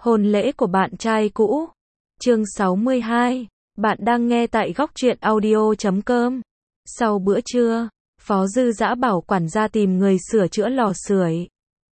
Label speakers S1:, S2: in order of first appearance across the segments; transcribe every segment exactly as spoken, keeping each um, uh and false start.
S1: Hôn lễ của bạn trai cũ. Chương sáu mươi hai. Bạn đang nghe tại góc truyện audio chấm com. Sau bữa trưa, Phó Dư Dã bảo quản gia tìm người sửa chữa lò sưởi.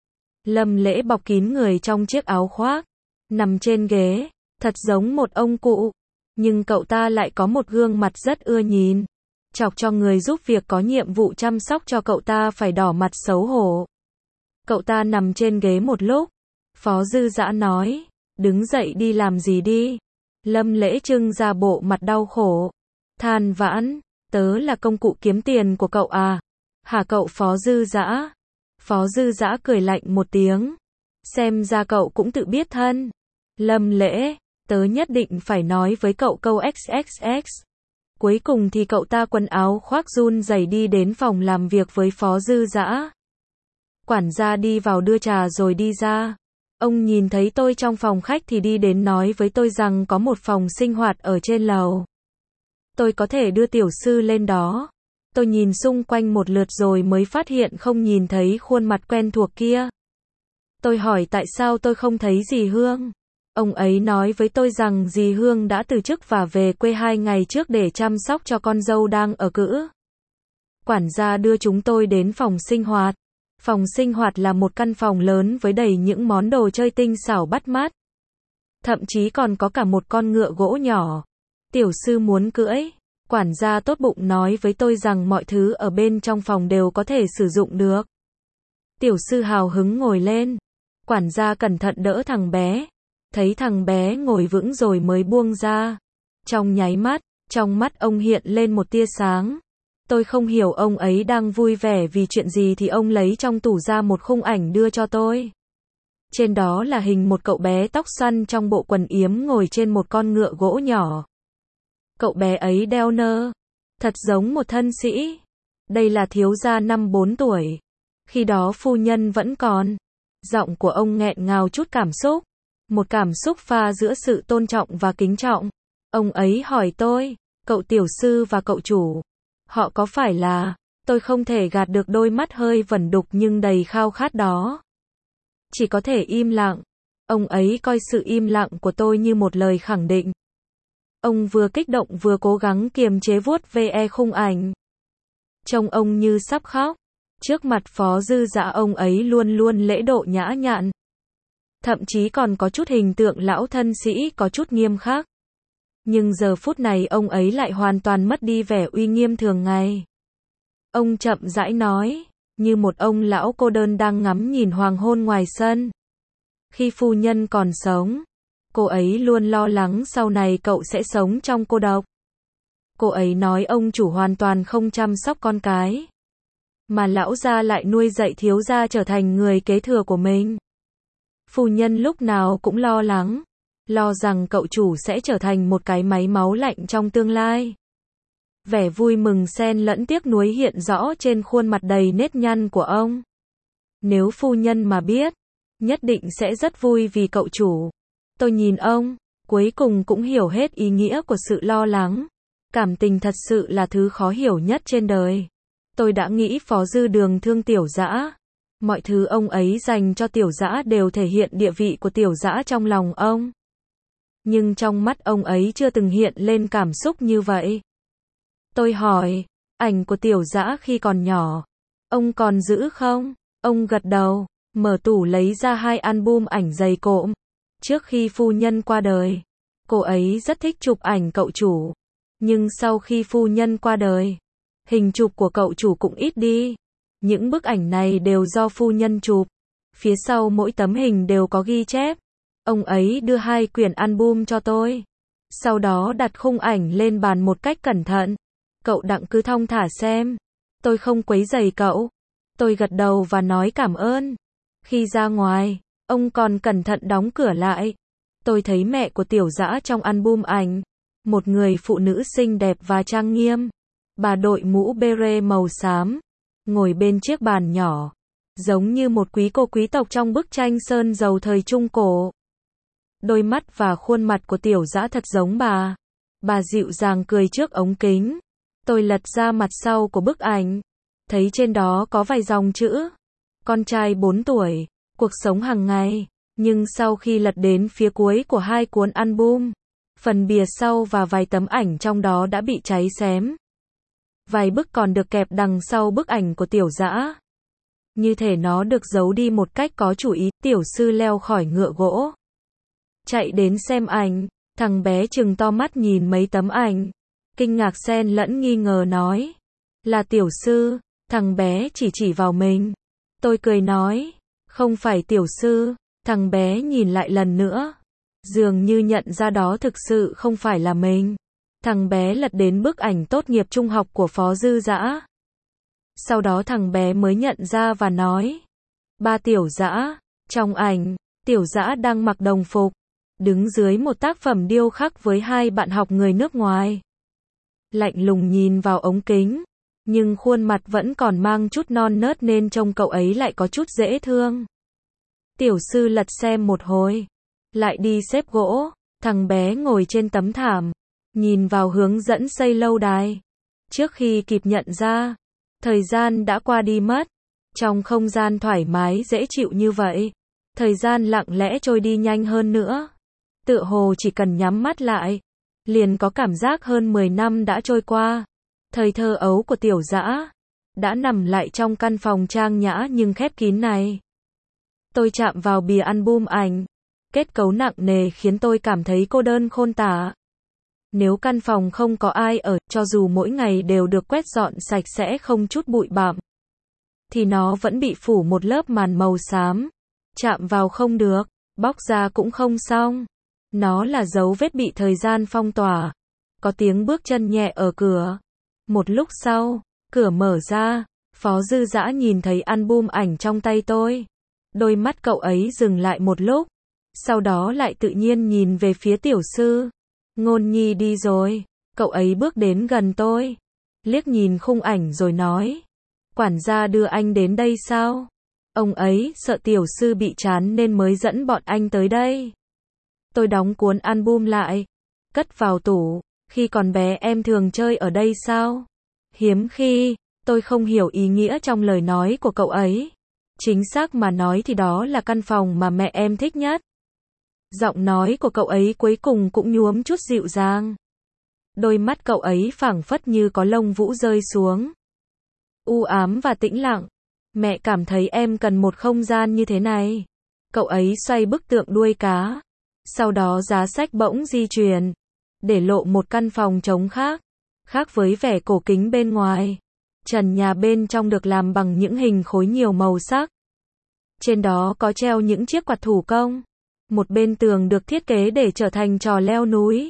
S1: Lâm Lễ bọc kín người trong chiếc áo khoác, nằm trên ghế, thật giống một ông cụ. Nhưng cậu ta lại có một gương mặt rất ưa nhìn. Chọc cho người giúp việc có nhiệm vụ chăm sóc cho cậu ta phải đỏ mặt xấu hổ. Cậu ta nằm trên ghế một lúc. Phó Dư Dã nói, đứng dậy đi làm gì đi. Lâm Lễ trưng ra bộ mặt đau khổ. Than vãn, tớ là công cụ kiếm tiền của cậu à? Hả cậu Phó Dư Dã? Phó Dư Dã cười lạnh một tiếng. Xem ra cậu cũng tự biết thân. Lâm Lễ, tớ nhất định phải nói với cậu câu ích ích ích. Cuối cùng thì cậu ta quần áo khoác run rẩy đi đến phòng làm việc với Phó Dư Dã. Quản gia đi vào đưa trà rồi đi ra. Ông nhìn thấy tôi trong phòng khách thì đi đến nói với tôi rằng có một phòng sinh hoạt ở trên lầu. Tôi có thể đưa tiểu sư lên đó. Tôi nhìn xung quanh một lượt rồi mới phát hiện không nhìn thấy khuôn mặt quen thuộc kia. Tôi hỏi tại sao tôi không thấy dì Hương. Ông ấy nói với tôi rằng dì Hương đã từ chức và về quê hai ngày trước để chăm sóc cho con dâu đang ở cữ. Quản gia đưa chúng tôi đến phòng sinh hoạt. Phòng sinh hoạt là một căn phòng lớn với đầy những món đồ chơi tinh xảo bắt mắt. Thậm chí còn có cả một con ngựa gỗ nhỏ. Tiểu sư muốn cưỡi. Quản gia tốt bụng nói với tôi rằng mọi thứ ở bên trong phòng đều có thể sử dụng được. Tiểu sư hào hứng ngồi lên. Quản gia cẩn thận đỡ thằng bé. Thấy thằng bé ngồi vững rồi mới buông ra. Trong nháy mắt, trong mắt ông hiện lên một tia sáng. Tôi không hiểu ông ấy đang vui vẻ vì chuyện gì thì ông lấy trong tủ ra một khung ảnh đưa cho tôi. Trên đó là hình một cậu bé tóc xoăn trong bộ quần yếm ngồi trên một con ngựa gỗ nhỏ. Cậu bé ấy đeo nơ. Thật giống một thân sĩ. Đây là thiếu gia năm bốn tuổi. Khi đó phu nhân vẫn còn. Giọng của ông nghẹn ngào chút cảm xúc. Một cảm xúc pha giữa sự tôn trọng và kính trọng. Ông ấy hỏi tôi, cậu tiểu sư và cậu chủ. Họ có phải là, tôi không thể gạt được đôi mắt hơi vẩn đục nhưng đầy khao khát đó. Chỉ có thể im lặng. Ông ấy coi sự im lặng của tôi như một lời khẳng định. Ông vừa kích động vừa cố gắng kiềm chế vuốt ve khung ảnh. Trông ông như sắp khóc. Trước mặt Phó Dư Dã ông ấy luôn luôn lễ độ nhã nhặn. Thậm chí còn có chút hình tượng lão thân sĩ có chút nghiêm khắc. Nhưng giờ phút này ông ấy lại hoàn toàn mất đi vẻ uy nghiêm thường ngày. Ông chậm rãi nói, như một ông lão cô đơn đang ngắm nhìn hoàng hôn ngoài sân. Khi phu nhân còn sống, cô ấy luôn lo lắng sau này cậu sẽ sống trong cô độc. Cô ấy nói ông chủ hoàn toàn không chăm sóc con cái. Mà lão gia lại nuôi dạy thiếu gia trở thành người kế thừa của mình. Phu nhân lúc nào cũng lo lắng. Lo rằng cậu chủ sẽ trở thành một cái máy máu lạnh trong tương lai. Vẻ vui mừng xen lẫn tiếc nuối hiện rõ trên khuôn mặt đầy nếp nhăn của ông. Nếu phu nhân mà biết, nhất định sẽ rất vui vì cậu chủ. Tôi nhìn ông, cuối cùng cũng hiểu hết ý nghĩa của sự lo lắng. Cảm tình thật sự là thứ khó hiểu nhất trên đời. Tôi đã nghĩ Phó Dư Đường thương Tiểu Dã. Mọi thứ ông ấy dành cho Tiểu Dã đều thể hiện địa vị của Tiểu Dã trong lòng ông. Nhưng trong mắt ông ấy chưa từng hiện lên cảm xúc như vậy. Tôi hỏi, ảnh của Tiểu Dã khi còn nhỏ, ông còn giữ không? Ông gật đầu, mở tủ lấy ra hai album ảnh dày cộm. Trước khi phu nhân qua đời, cô ấy rất thích chụp ảnh cậu chủ. Nhưng sau khi phu nhân qua đời, hình chụp của cậu chủ cũng ít đi. Những bức ảnh này đều do phu nhân chụp. Phía sau mỗi tấm hình đều có ghi chép. Ông ấy đưa hai quyển album cho tôi. Sau đó đặt khung ảnh lên bàn một cách cẩn thận. Cậu đặng cứ thong thả xem. Tôi không quấy rầy cậu. Tôi gật đầu và nói cảm ơn. Khi ra ngoài, ông còn cẩn thận đóng cửa lại. Tôi thấy mẹ của Tiểu Dã trong album ảnh. Một người phụ nữ xinh đẹp và trang nghiêm. Bà đội mũ beret màu xám. Ngồi bên chiếc bàn nhỏ. Giống như một quý cô quý tộc trong bức tranh sơn dầu thời Trung Cổ. Đôi mắt và khuôn mặt của Tiểu Dã thật giống bà. Bà dịu dàng cười trước ống kính. Tôi lật ra mặt sau của bức ảnh. Thấy trên đó có vài dòng chữ. Con trai bốn tuổi. Cuộc sống hàng ngày. Nhưng sau khi lật đến phía cuối của hai cuốn album, phần bìa sau và vài tấm ảnh trong đó đã bị cháy xém. Vài bức còn được kẹp đằng sau bức ảnh của Tiểu Dã. Như thể nó được giấu đi một cách có chủ ý. Tiểu sư leo khỏi ngựa gỗ, chạy đến xem ảnh. Thằng bé trừng to mắt nhìn mấy tấm ảnh, kinh ngạc xen lẫn nghi ngờ nói: là Tiểu sư. Thằng bé chỉ chỉ vào mình. Tôi cười nói: không phải Tiểu sư. Thằng bé nhìn lại lần nữa, dường như nhận ra đó thực sự không phải là mình. Thằng bé lật đến bức ảnh tốt nghiệp trung học của Phó Dư Dã. Sau đó thằng bé mới nhận ra và nói: ba Tiểu Dã. Trong ảnh, Tiểu Dã đang mặc đồng phục, đứng dưới một tác phẩm điêu khắc với hai bạn học người nước ngoài. Lạnh lùng nhìn vào ống kính, nhưng khuôn mặt vẫn còn mang chút non nớt nên trông cậu ấy lại có chút dễ thương. Tiểu sư lật xem một hồi, lại đi xếp gỗ. Thằng bé ngồi trên tấm thảm, nhìn vào hướng dẫn xây lâu đài. Trước khi kịp nhận ra, thời gian đã qua đi mất. Trong không gian thoải mái dễ chịu như vậy, thời gian lặng lẽ trôi đi nhanh hơn nữa. Tựa hồ chỉ cần nhắm mắt lại, liền có cảm giác hơn mười năm đã trôi qua. Thời thơ ấu của Tiểu Dã đã nằm lại trong căn phòng trang nhã nhưng khép kín này. Tôi chạm vào bìa album ảnh. Kết cấu nặng nề khiến tôi cảm thấy cô đơn khôn tả. Nếu căn phòng không có ai ở, cho dù mỗi ngày đều được quét dọn sạch sẽ không chút bụi bặm, thì nó vẫn bị phủ một lớp màn màu xám. Chạm vào không được, bóc ra cũng không xong. Nó là dấu vết bị thời gian phong tỏa. Có tiếng bước chân nhẹ ở cửa. Một lúc sau, cửa mở ra, Phó Dư Dã nhìn thấy album ảnh trong tay tôi. Đôi mắt cậu ấy dừng lại một lúc, sau đó lại tự nhiên nhìn về phía Tiểu sư. Ngôn nhi đi rồi. Cậu ấy bước đến gần tôi, liếc nhìn khung ảnh rồi nói: quản gia đưa anh đến đây sao? Ông ấy sợ Tiểu sư bị chán nên mới dẫn bọn anh tới đây. Tôi đóng cuốn album lại, cất vào tủ. Khi còn bé em thường chơi ở đây sao? Hiếm khi. Tôi không hiểu ý nghĩa trong lời nói của cậu ấy. Chính xác mà nói thì đó là căn phòng mà mẹ em thích nhất. Giọng nói của cậu ấy cuối cùng cũng nhuốm chút dịu dàng. Đôi mắt cậu ấy phảng phất như có lông vũ rơi xuống. U ám và tĩnh lặng. Mẹ cảm thấy em cần một không gian như thế này. Cậu ấy xoay bức tượng đuôi cá. Sau đó giá sách bỗng di chuyển, để lộ một căn phòng trống khác. Khác với vẻ cổ kính bên ngoài, trần nhà bên trong được làm bằng những hình khối nhiều màu sắc. Trên đó có treo những chiếc quạt thủ công. Một bên tường được thiết kế để trở thành trò leo núi.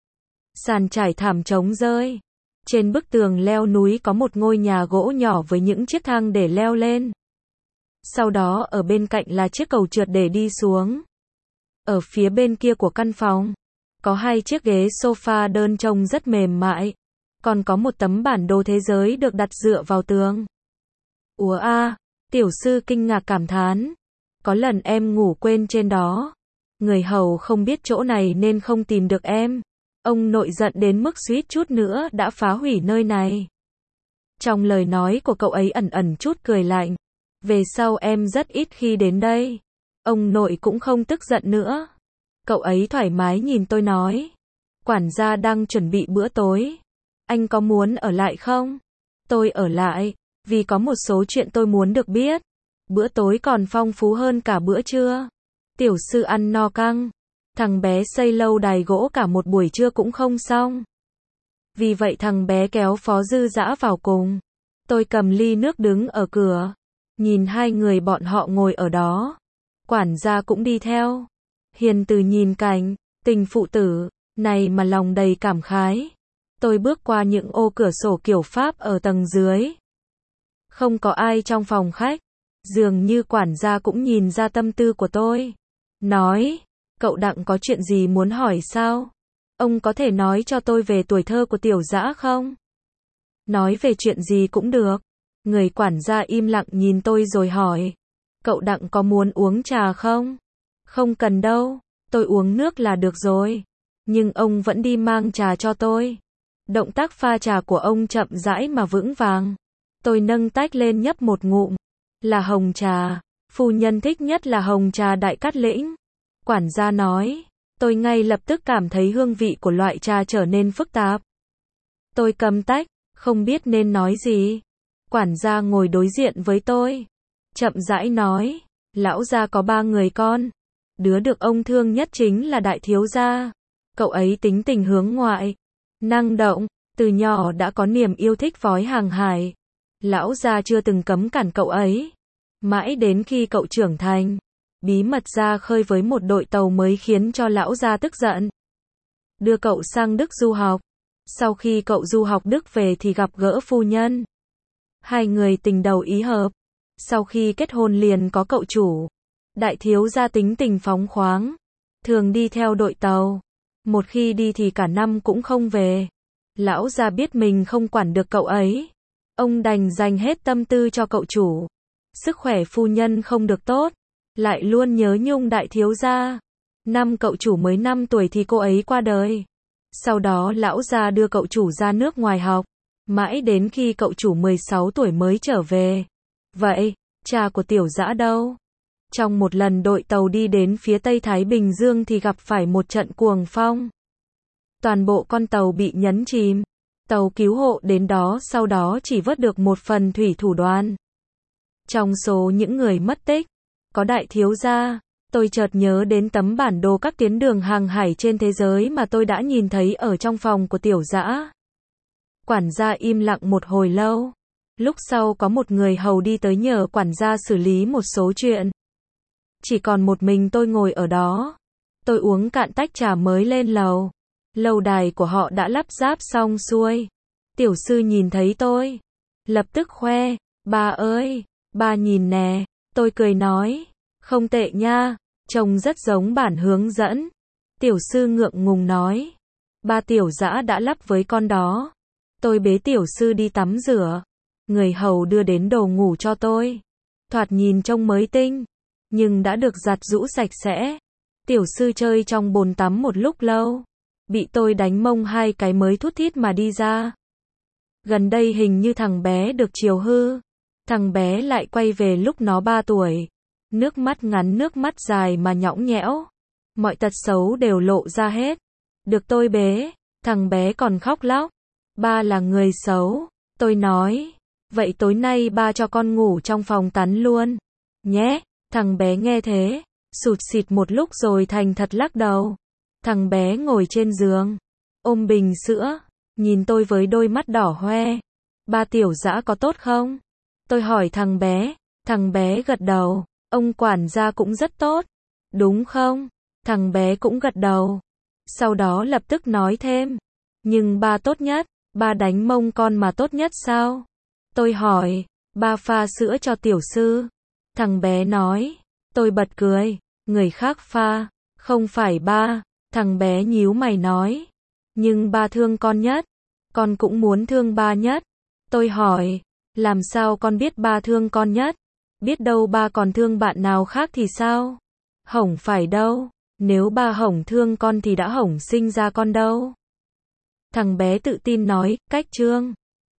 S1: Sàn trải thảm trống rơi. Trên bức tường leo núi có một ngôi nhà gỗ nhỏ với những chiếc thang để leo lên. Sau đó ở bên cạnh là chiếc cầu trượt để đi xuống. Ở phía bên kia của căn phòng, có hai chiếc ghế sofa đơn trông rất mềm mại. Còn có một tấm bản đồ thế giới được đặt dựa vào tường. Ủa a, Tiểu sư kinh ngạc cảm thán. Có lần em ngủ quên trên đó. Người hầu không biết chỗ này nên không tìm được em. Ông nội giận đến mức suýt chút nữa đã phá hủy nơi này. Trong lời nói của cậu ấy ẩn ẩn chút cười lạnh. Về sau em rất ít khi đến đây. Ông nội cũng không tức giận nữa. Cậu ấy thoải mái nhìn tôi nói: quản gia đang chuẩn bị bữa tối. Anh có muốn ở lại không? Tôi ở lại, vì có một số chuyện tôi muốn được biết. Bữa tối còn phong phú hơn cả bữa trưa. Tiểu sư ăn no căng. Thằng bé xây lâu đài gỗ cả một buổi trưa cũng không xong. Vì vậy thằng bé kéo Phó Dư Dã vào cùng. Tôi cầm ly nước đứng ở cửa, nhìn hai người bọn họ ngồi ở đó. Quản gia cũng đi theo. Hiền từ nhìn cảnh tình phụ tử này mà lòng đầy cảm khái. Tôi bước qua những ô cửa sổ kiểu Pháp ở tầng dưới. Không có ai trong phòng khách. Dường như quản gia cũng nhìn ra tâm tư của tôi. Nói: cậu Đặng có chuyện gì muốn hỏi sao? Ông có thể nói cho tôi về tuổi thơ của Tiểu Dã không? Nói về chuyện gì cũng được. Người quản gia im lặng nhìn tôi rồi hỏi: cậu Đặng có muốn uống trà không? Không cần đâu, tôi uống nước là được rồi. Nhưng ông vẫn đi mang trà cho tôi. Động tác pha trà của ông chậm rãi mà vững vàng. Tôi nâng tách lên nhấp một ngụm. Là hồng trà. Phu nhân thích nhất là hồng trà Đại Cát Lĩnh. Quản gia nói. Tôi ngay lập tức cảm thấy hương vị của loại trà trở nên phức tạp. Tôi cầm tách, không biết nên nói gì. Quản gia ngồi đối diện với tôi. Chậm rãi nói. Lão gia có ba người con. Đứa được ông thương nhất chính là đại thiếu gia. Cậu ấy tính tình hướng ngoại, năng động, từ nhỏ đã có niềm yêu thích vói hàng hải. Lão gia chưa từng cấm cản cậu ấy. Mãi đến khi cậu trưởng thành, bí mật ra khơi với một đội tàu mới khiến cho lão gia tức giận. Đưa cậu sang Đức du học. Sau khi cậu du học Đức về thì gặp gỡ phu nhân. Hai người tình đầu ý hợp. Sau khi kết hôn liền có cậu chủ. Đại thiếu gia tính tình phóng khoáng, thường đi theo đội tàu. Một khi đi thì cả năm cũng không về. Lão gia biết mình không quản được cậu ấy. Ông đành dành hết tâm tư cho cậu chủ. Sức khỏe phu nhân không được tốt, lại luôn nhớ nhung đại thiếu gia. Năm cậu chủ mới năm tuổi thì cô ấy qua đời. Sau đó lão gia đưa cậu chủ ra nước ngoài học. Mãi đến khi cậu chủ mười sáu tuổi mới trở về. Vậy, cha của Tiểu Dã đâu? Trong một lần đội tàu đi đến phía Tây Thái Bình Dương thì gặp phải một trận cuồng phong. Toàn bộ con tàu bị nhấn chìm. Tàu cứu hộ đến đó sau đó chỉ vớt được một phần thủy thủ đoàn. Trong số những người mất tích, có đại thiếu gia. Tôi chợt nhớ đến tấm bản đồ các tuyến đường hàng hải trên thế giới mà tôi đã nhìn thấy ở trong phòng của Tiểu Dã. Quản gia im lặng một hồi lâu. Lúc sau có một người hầu đi tới nhờ quản gia xử lý một số chuyện. Chỉ còn một mình tôi ngồi ở đó. Tôi uống cạn tách trà mới lên lầu. Lâu đài của họ đã lắp ráp xong xuôi. Tiểu sư nhìn thấy tôi, lập tức khoe. Ba ơi, ba nhìn nè. Tôi cười nói. Không tệ nha, trông rất giống bản hướng dẫn. Tiểu sư ngượng ngùng nói. Ba Tiểu Dã đã lắp với con đó. Tôi bế tiểu sư đi tắm rửa. Người hầu đưa đến đồ ngủ cho tôi. Thoạt nhìn trông mới tinh, nhưng đã được giặt giũ sạch sẽ. Tiểu sư chơi trong bồn tắm một lúc lâu. Bị tôi đánh mông hai cái mới thút thít mà đi ra. Gần đây hình như thằng bé được chiều hư. Thằng bé lại quay về lúc nó ba tuổi. Nước mắt ngắn nước mắt dài mà nhõng nhẽo. Mọi tật xấu đều lộ ra hết. Được tôi bế, thằng bé còn khóc lóc. Ba là người xấu. Tôi nói. Vậy tối nay ba cho con ngủ trong phòng tắm luôn nhé. Thằng bé nghe thế, sụt sịt một lúc rồi thành thật lắc đầu. Thằng bé ngồi trên giường, ôm bình sữa, nhìn tôi với đôi mắt đỏ hoe. Ba Tiểu Dã có tốt không? Tôi hỏi thằng bé. Thằng bé gật đầu. Ông quản gia cũng rất tốt, đúng không? Thằng bé cũng gật đầu. Sau đó lập tức nói thêm. Nhưng ba tốt nhất, ba đánh mông con mà tốt nhất sao? Tôi hỏi. Ba pha sữa cho tiểu sư. Thằng bé nói. Tôi bật cười. Người khác pha, không phải ba. Thằng bé nhíu mày nói. Nhưng ba thương con nhất. Con cũng muốn thương ba nhất. Tôi hỏi. Làm sao con biết ba thương con nhất? Biết đâu ba còn thương bạn nào khác thì sao? Hổng phải đâu. Nếu ba hổng thương con thì đã hổng sinh ra con đâu. Thằng bé tự tin nói. Cách trương.